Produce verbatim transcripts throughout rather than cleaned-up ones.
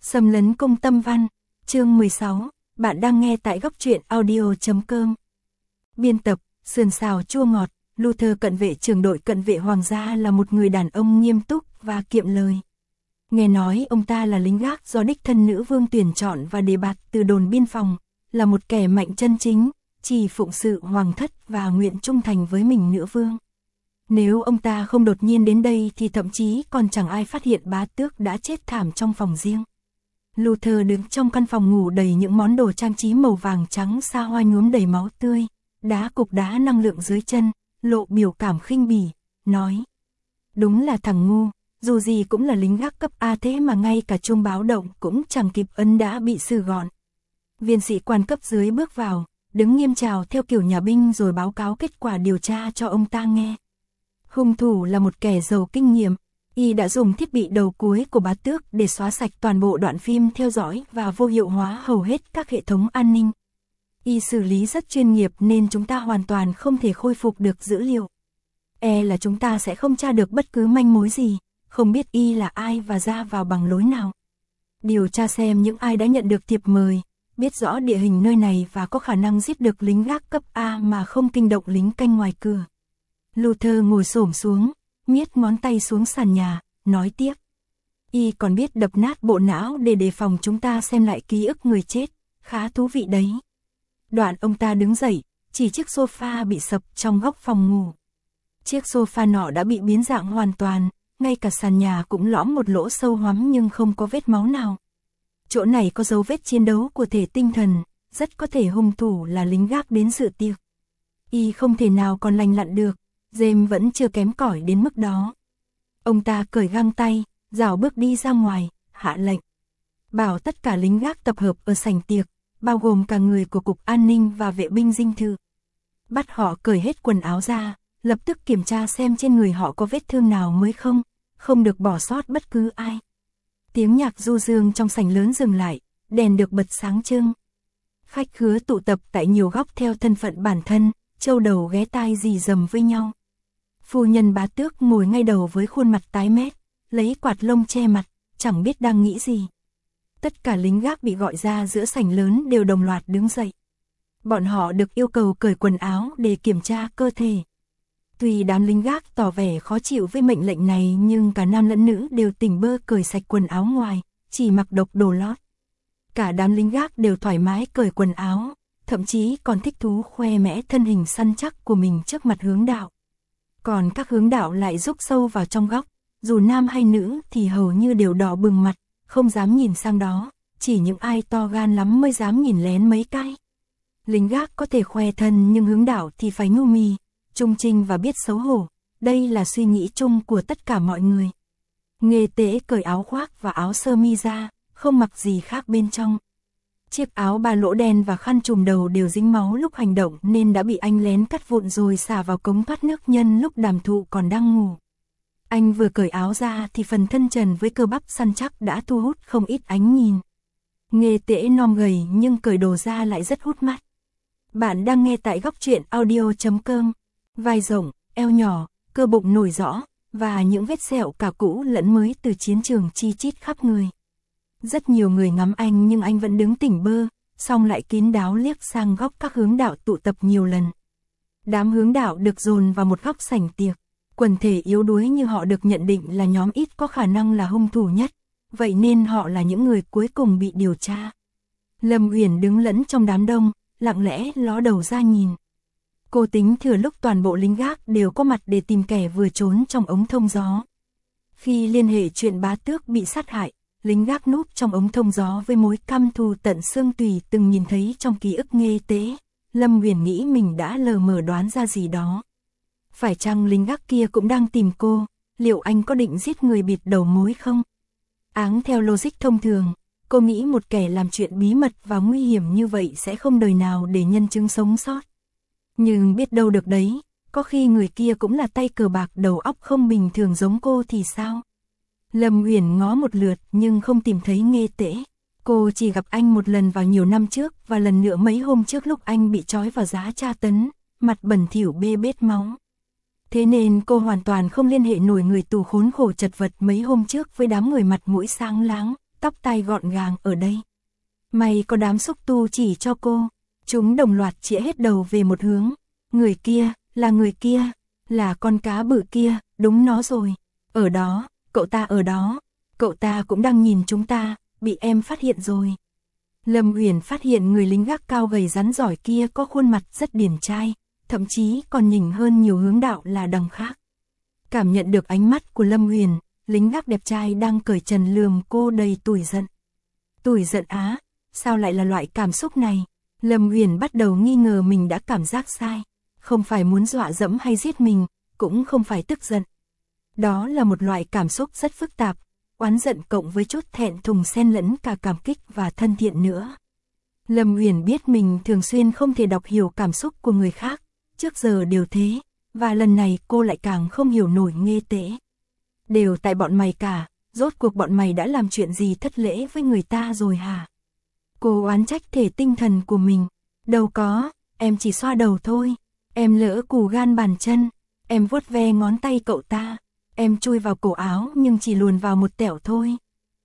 Xâm lấn cung tâm văn, chương mười sáu, bạn đang nghe tại góc truyện audio chấm com. Biên tập, sườn xào chua ngọt, Luther cận vệ trưởng đội cận vệ hoàng gia là một người đàn ông nghiêm túc và kiệm lời. Nghe nói ông ta là lính gác do đích thân nữ vương tuyển chọn và đề bạt từ đồn biên phòng, là một kẻ mạnh chân chính, chỉ phụng sự hoàng thất và nguyện trung thành với mình nữ vương. Nếu ông ta không đột nhiên đến đây thì thậm chí còn chẳng ai phát hiện bá tước đã chết thảm trong phòng riêng. Luther đứng trong căn phòng ngủ đầy những món đồ trang trí màu vàng trắng xa hoa nhuốm đầy máu tươi, đá cục đá năng lượng dưới chân, lộ biểu cảm khinh bỉ, nói: đúng là thằng ngu, dù gì cũng là lính gác cấp A thế mà ngay cả chuông báo động cũng chẳng kịp ấn đã bị xử gọn. Viên sĩ quan cấp dưới bước vào, đứng nghiêm chào theo kiểu nhà binh rồi báo cáo kết quả điều tra cho ông ta nghe. Hung thủ là một kẻ giàu kinh nghiệm, y đã dùng thiết bị đầu cuối của bá tước để xóa sạch toàn bộ đoạn phim theo dõi và vô hiệu hóa hầu hết các hệ thống an ninh. Y xử lý rất chuyên nghiệp nên chúng ta hoàn toàn không thể khôi phục được dữ liệu. E là chúng ta sẽ không tra được bất cứ manh mối gì, không biết y là ai và ra vào bằng lối nào. Điều tra xem những ai đã nhận được thiệp mời, biết rõ địa hình nơi này và có khả năng giết được lính gác cấp A mà không kinh động lính canh ngoài cửa. Luther ngồi xổm xuống, miết ngón tay xuống sàn nhà, nói tiếp. Y còn biết đập nát bộ não để đề phòng chúng ta xem lại ký ức người chết, khá thú vị đấy. Đoạn ông ta đứng dậy, chỉ chiếc sofa bị sập trong góc phòng ngủ. Chiếc sofa nọ đã bị biến dạng hoàn toàn, ngay cả sàn nhà cũng lõm một lỗ sâu hoắm nhưng không có vết máu nào. Chỗ này có dấu vết chiến đấu của thể tinh thần, rất có thể hung thủ là lính gác đến dự tiệc. Y không thể nào còn lành lặn được, James vẫn chưa kém cỏi đến mức đó. Ông ta cởi găng tay, rảo bước đi ra ngoài, hạ lệnh. Bảo tất cả lính gác tập hợp ở sảnh tiệc, bao gồm cả người của Cục An ninh và vệ binh dinh thự. Bắt họ cởi hết quần áo ra, lập tức kiểm tra xem trên người họ có vết thương nào mới không, không được bỏ sót bất cứ ai. Tiếng nhạc du dương trong sảnh lớn dừng lại, đèn được bật sáng trưng. Khách khứa tụ tập tại nhiều góc theo thân phận bản thân, châu đầu ghé tai rì rầm với nhau. Phu nhân bá tước ngồi ngay đầu với khuôn mặt tái mét, lấy quạt lông che mặt, chẳng biết đang nghĩ gì. Tất cả lính gác bị gọi ra giữa sảnh lớn đều đồng loạt đứng dậy. Bọn họ được yêu cầu cởi quần áo để kiểm tra cơ thể. Tuy đám lính gác tỏ vẻ khó chịu với mệnh lệnh này nhưng cả nam lẫn nữ đều tỉnh bơ cởi sạch quần áo ngoài, chỉ mặc độc đồ lót. Cả đám lính gác đều thoải mái cởi quần áo, thậm chí còn thích thú khoe mẽ thân hình săn chắc của mình trước mặt hướng đạo. Còn các hướng đạo lại rúc sâu vào trong góc, dù nam hay nữ thì hầu như đều đỏ bừng mặt, không dám nhìn sang đó, chỉ những ai to gan lắm mới dám nhìn lén mấy cái. Lính gác có thể khoe thân nhưng hướng đạo thì phải ngu mì, trung trinh và biết xấu hổ, đây là suy nghĩ chung của tất cả mọi người. Nghê Tế cởi áo khoác và áo sơ mi ra, không mặc gì khác bên trong. Chiếc áo ba lỗ đen và khăn trùm đầu đều dính máu lúc hành động nên đã bị anh lén cắt vụn rồi xả vào cống thoát nước nhân lúc đàm thụ còn đang ngủ. Anh vừa cởi áo ra thì phần thân trần với cơ bắp săn chắc đã thu hút không ít ánh nhìn. Nghê Tế non gầy nhưng cởi đồ ra lại rất hút mắt. Bạn đang nghe tại góc truyện audio chấm com. Vai rộng, eo nhỏ, cơ bụng nổi rõ, và những vết sẹo cả cũ lẫn mới từ chiến trường chi chít khắp người. Rất nhiều người ngắm anh nhưng anh vẫn đứng tỉnh bơ, xong lại kín đáo liếc sang góc các hướng đạo tụ tập nhiều lần. Đám hướng đạo được dồn vào một góc sảnh tiệc, quần thể yếu đuối như họ được nhận định là nhóm ít có khả năng là hung thủ nhất, vậy nên họ là những người cuối cùng bị điều tra. Lâm Uyển đứng lẫn trong đám đông, lặng lẽ ló đầu ra nhìn. Cô tính thừa lúc toàn bộ lính gác đều có mặt để tìm kẻ vừa trốn trong ống thông gió. Khi liên hệ chuyện bá tước bị sát hại, lính gác núp trong ống thông gió với mối căm thù tận xương tùy từng nhìn thấy trong ký ức Nghê Tế, Lâm Uyển nghĩ mình đã lờ mờ đoán ra gì đó. Phải chăng lính gác kia cũng đang tìm cô, liệu anh có định giết người bịt đầu mối không? Áng theo logic thông thường, cô nghĩ một kẻ làm chuyện bí mật và nguy hiểm như vậy sẽ không đời nào để nhân chứng sống sót. Nhưng biết đâu được đấy, có khi người kia cũng là tay cờ bạc đầu óc không bình thường giống cô thì sao? Lâm Uyển ngó một lượt nhưng không tìm thấy Nghê Tế. Cô chỉ gặp anh một lần vào nhiều năm trước và lần nữa mấy hôm trước lúc anh bị trói vào giá tra tấn, mặt bẩn thỉu bê bết máu. Thế nên cô hoàn toàn không liên hệ nổi người tù khốn khổ chật vật mấy hôm trước với đám người mặt mũi sáng láng, tóc tai gọn gàng ở đây. May có đám xúc tu chỉ cho cô. Chúng đồng loạt chĩa hết đầu về một hướng. Người kia, là người kia, là con cá bự kia, đúng nó rồi. Ở đó, cậu ta ở đó, cậu ta cũng đang nhìn chúng ta, bị em phát hiện rồi. Lâm Uyển phát hiện người lính gác cao gầy rắn giỏi kia có khuôn mặt rất điển trai, thậm chí còn nhỉnh hơn nhiều hướng đạo là đằng khác. Cảm nhận được ánh mắt của Lâm Uyển, lính gác đẹp trai đang cởi trần lườm cô đầy tủi giận. Tủi giận á, sao lại là loại cảm xúc này? Lâm Uyển bắt đầu nghi ngờ mình đã cảm giác sai, không phải muốn dọa dẫm hay giết mình, cũng không phải tức giận. Đó là một loại cảm xúc rất phức tạp, oán giận cộng với chút thẹn thùng xen lẫn cả cảm kích và thân thiện nữa. Lâm Uyển biết mình thường xuyên không thể đọc hiểu cảm xúc của người khác, trước giờ đều thế, và lần này cô lại càng không hiểu nổi Nghê Tế. Đều tại bọn mày cả, rốt cuộc bọn mày đã làm chuyện gì thất lễ với người ta rồi hả? Cô oán trách thể tinh thần của mình. Đâu có, em chỉ xoa đầu thôi. Em lỡ cù gan bàn chân. Em vuốt ve ngón tay cậu ta. Em chui vào cổ áo nhưng chỉ luồn vào một tẻo thôi.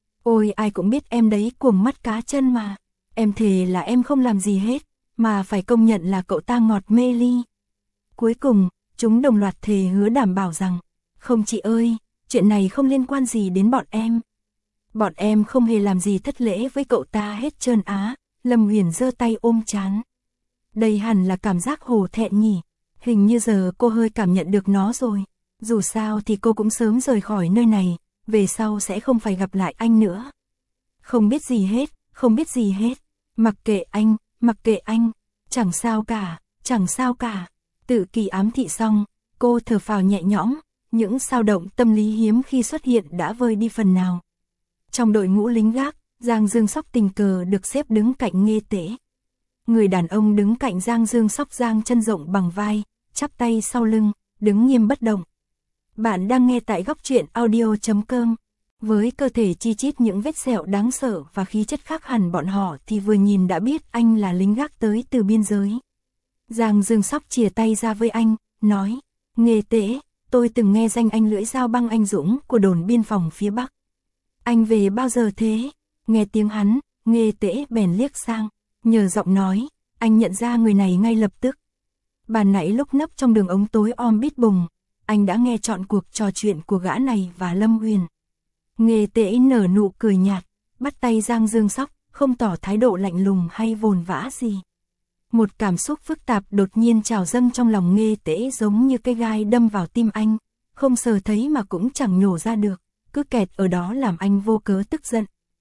Ôi ai cũng biết em đấy cuồng mắt cá chân mà. Em thề là em không làm gì hết, mà phải công nhận là cậu ta ngọt mê ly. Cuối cùng, chúng đồng loạt thề hứa đảm bảo rằng, không chị ơi, chuyện này không liên quan gì đến bọn em. Bọn em không hề làm gì thất lễ với cậu ta hết trơn á. Lâm Uyển giơ tay ôm trán. Đây hẳn là cảm giác hổ thẹn nhỉ. Hình như giờ cô hơi cảm nhận được nó rồi. Dù sao thì cô cũng sớm rời khỏi nơi này, về sau sẽ không phải gặp lại anh nữa. Không biết gì hết, không biết gì hết. Mặc kệ anh, mặc kệ anh. Chẳng sao cả, chẳng sao cả. Tự kỳ ám thị xong, cô thở phào nhẹ nhõm. Những dao động tâm lý hiếm khi xuất hiện đã vơi đi phần nào. Trong đội ngũ lính gác, Giang Dương Sóc tình cờ được xếp đứng cạnh Nghê Tế. Người đàn ông đứng cạnh Giang Dương Sóc dang chân rộng bằng vai, chắp tay sau lưng, đứng nghiêm bất động. Bạn đang nghe tại góc truyện audio chấm com. Với cơ thể chi chít những vết sẹo đáng sợ và khí chất khác hẳn bọn họ thì vừa nhìn đã biết anh là lính gác tới từ biên giới. Giang Dương Sóc chìa tay ra với anh, nói, Nghê Tế, tôi từng nghe danh anh lưỡi dao băng anh dũng của đồn biên phòng phía Bắc. Anh về bao giờ thế? Nghe tiếng hắn, Nghê Tế bèn liếc sang, nhờ giọng nói, anh nhận ra người này ngay lập tức. Bàn nãy lúc nấp trong đường ống tối om bít bùng, anh đã nghe trọn cuộc trò chuyện của gã này và Lâm Uyển. Nghê Tế nở nụ cười nhạt, bắt tay Giang Dương Sóc, không tỏ thái độ lạnh lùng hay vồn vã gì. Một cảm xúc phức tạp đột nhiên trào dâng trong lòng Nghê Tế giống như cây gai đâm vào tim anh, không sờ thấy mà cũng chẳng nhổ ra được, cứ kẹt ở đó làm anh vô cớ tức giận.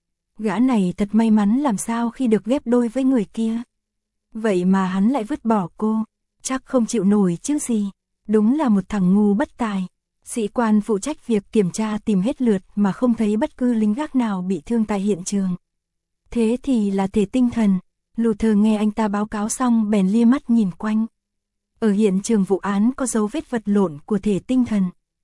Gã này thật may mắn làm sao khi được ghép đôi với người kia. Vậy mà hắn lại vứt bỏ cô, chắc không chịu nổi chứ gì. Đúng là một thằng ngu bất tài. Sĩ quan phụ trách việc kiểm tra tìm hết lượt mà không thấy bất cứ lính gác nào bị thương tại hiện trường. Thế thì là thể tinh thần. Luther nghe anh ta báo cáo xong bèn lia mắt nhìn quanh. Ở hiện trường vụ án có dấu vết vật lộn của thể tinh thần.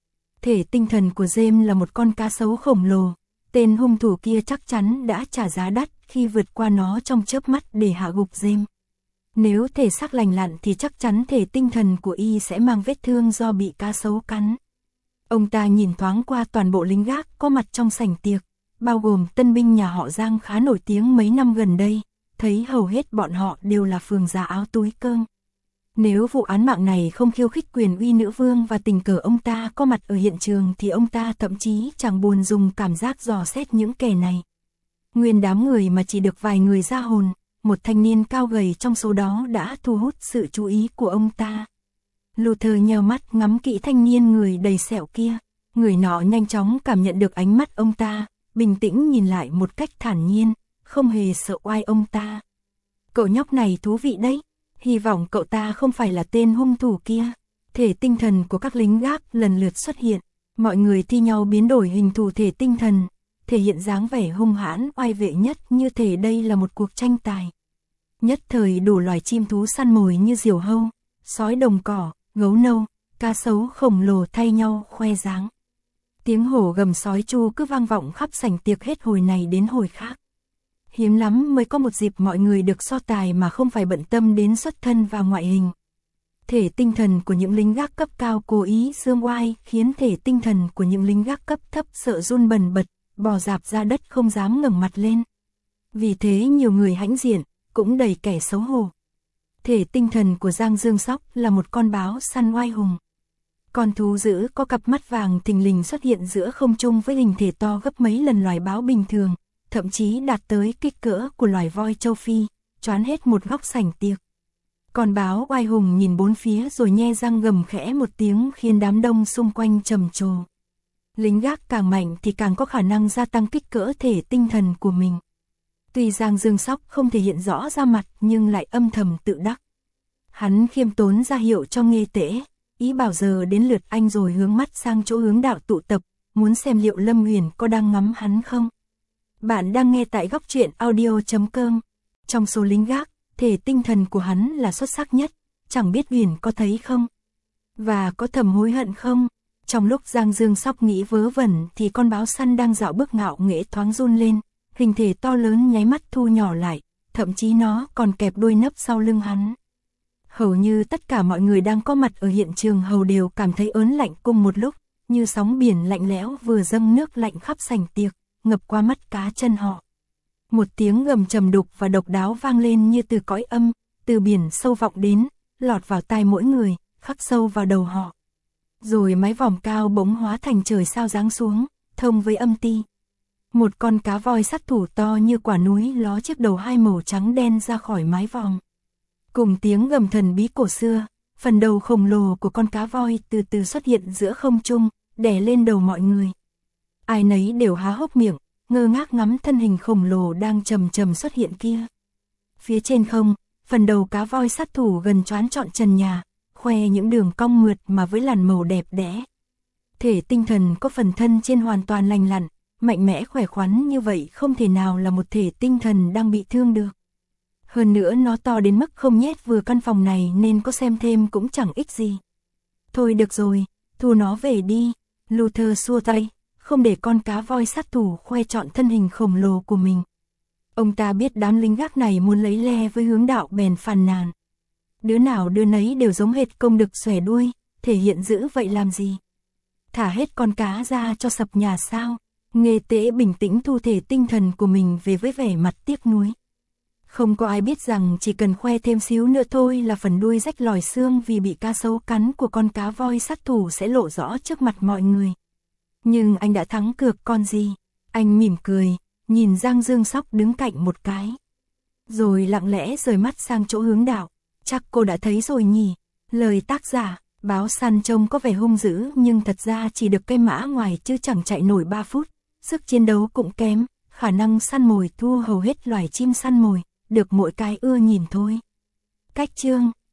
Thể tinh thần của James là một con cá sấu khổng lồ. Tên hung thủ kia chắc chắn đã trả giá đắt khi vượt qua nó trong chớp mắt để hạ gục James. Nếu thể xác lành lặn thì chắc chắn thể tinh thần của y sẽ mang vết thương do bị cá sấu cắn. Ông ta nhìn thoáng qua toàn bộ lính gác có mặt trong sảnh tiệc, bao gồm tân binh nhà họ Giang khá nổi tiếng mấy năm gần đây, thấy hầu hết bọn họ đều là phường già áo túi cơm. Nếu vụ án mạng này không khiêu khích quyền uy nữ vương và tình cờ ông ta có mặt ở hiện trường thì ông ta thậm chí chẳng buồn dùng cảm giác dò xét những kẻ này. Nguyên đám người mà chỉ được vài người ra hồn, một thanh niên cao gầy trong số đó đã thu hút sự chú ý của ông ta. Luther nheo mắt ngắm kỹ thanh niên người đầy sẹo kia, người nọ nhanh chóng cảm nhận được ánh mắt ông ta, bình tĩnh nhìn lại một cách thản nhiên, không hề sợ oai ông ta. Cậu nhóc này thú vị đấy, hy vọng cậu ta không phải là tên hung thủ kia. Thể tinh thần của các lính gác lần lượt xuất hiện, mọi người thi nhau biến đổi hình thù thể tinh thần, thể hiện dáng vẻ hung hãn oai vệ nhất như thể đây là một cuộc tranh tài. Nhất thời đủ loài chim thú săn mồi như diều hâu, sói đồng cỏ, gấu nâu, cá sấu khổng lồ thay nhau khoe dáng. Tiếng hổ gầm sói chu cứ vang vọng khắp sảnh tiệc hết hồi này đến hồi khác. Hiếm lắm mới có một dịp mọi người được so tài mà không phải bận tâm đến xuất thân và ngoại hình. Thể tinh thần của những lính gác cấp cao cố ý dương oai khiến thể tinh thần của những lính gác cấp thấp sợ run bần bật, bò rạp ra đất không dám ngẩng mặt lên. Vì thế nhiều người hãnh diện, cũng đầy kẻ xấu hổ. Thể tinh thần của Giang Dương Sóc là một con báo săn oai hùng. Con thú dữ có cặp mắt vàng thình lình xuất hiện giữa không trung với hình thể to gấp mấy lần loài báo bình thường, thậm chí đạt tới kích cỡ của loài voi châu Phi, choán hết một góc sảnh tiệc. Con báo oai hùng nhìn bốn phía rồi nhe răng gầm khẽ một tiếng khiến đám đông xung quanh trầm trồ. Lính gác càng mạnh thì càng có khả năng gia tăng kích cỡ thể tinh thần của mình. Tuy Giang Dương Sóc không thể hiện rõ ra mặt nhưng lại âm thầm tự đắc. Hắn khiêm tốn ra hiệu cho Nghê Tễ, ý bảo giờ đến lượt anh rồi hướng mắt sang chỗ hướng đạo tụ tập, muốn xem liệu Lâm Huyền có đang ngắm hắn không. Bạn đang nghe tại góc truyện audio chấm com. Trong số lính gác, thể tinh thần của hắn là xuất sắc nhất, chẳng biết Huyền có thấy không? Và có thầm hối hận không? Trong lúc Giang Dương Sóc nghĩ vớ vẩn thì con báo săn đang dạo bước ngạo nghễ thoáng run lên, hình thể to lớn nháy mắt thu nhỏ lại, thậm chí nó còn kẹp đuôi nấp sau lưng hắn. Hầu như tất cả mọi người đang có mặt ở hiện trường hầu đều cảm thấy ớn lạnh cùng một lúc, như sóng biển lạnh lẽo vừa dâng nước lạnh khắp sảnh tiệc, ngập qua mắt cá chân họ. Một tiếng gầm trầm đục và độc đáo vang lên như từ cõi âm, từ biển sâu vọng đến, lọt vào tai mỗi người, khắc sâu vào đầu họ. Rồi mái vòm cao bỗng hóa thành trời sao giáng xuống, thông với âm ti. Một con cá voi sát thủ to như quả núi ló chiếc đầu hai màu trắng đen ra khỏi mái vòm. Cùng tiếng gầm thần bí cổ xưa, phần đầu khổng lồ của con cá voi từ từ xuất hiện giữa không trung, đè lên đầu mọi người. Ai nấy đều há hốc miệng, ngơ ngác ngắm thân hình khổng lồ đang chầm chầm xuất hiện kia. Phía trên không, phần đầu cá voi sát thủ gần choán trọn trần nhà, khoe những đường cong mượt mà với làn màu đẹp đẽ. Thể tinh thần có phần thân trên hoàn toàn lành lặn, mạnh mẽ khỏe khoắn như vậy không thể nào là một thể tinh thần đang bị thương được. Hơn nữa nó to đến mức không nhét vừa căn phòng này nên có xem thêm cũng chẳng ích gì. Thôi được rồi, thu nó về đi. Luther xua tay, không để con cá voi sát thủ khoe trọn thân hình khổng lồ của mình. Ông ta biết đám lính gác này muốn lấy le với hướng đạo bèn phàn nàn. Đứa nào đứa nấy đều giống hệt công đực xòe đuôi, thể hiện dữ vậy làm gì? Thả hết con cá ra cho sập nhà sao? Nghê Tễ bình tĩnh thu thể tinh thần của mình về với vẻ mặt tiếc nuối. Không có ai biết rằng chỉ cần khoe thêm xíu nữa thôi là phần đuôi rách lòi xương vì bị cá sấu cắn của con cá voi sát thủ sẽ lộ rõ trước mặt mọi người. Nhưng anh đã thắng cược con gì? Anh mỉm cười, nhìn Giang Dương Sóc đứng cạnh một cái. Rồi lặng lẽ rời mắt sang chỗ hướng đạo. Chắc cô đã thấy rồi nhỉ? Lời tác giả, báo săn trông có vẻ hung dữ nhưng thật ra chỉ được cây mã ngoài chứ chẳng chạy nổi ba phút. Sức chiến đấu cũng kém, khả năng săn mồi thua hầu hết loài chim săn mồi, được mỗi cái ưa nhìn thôi. Cách chương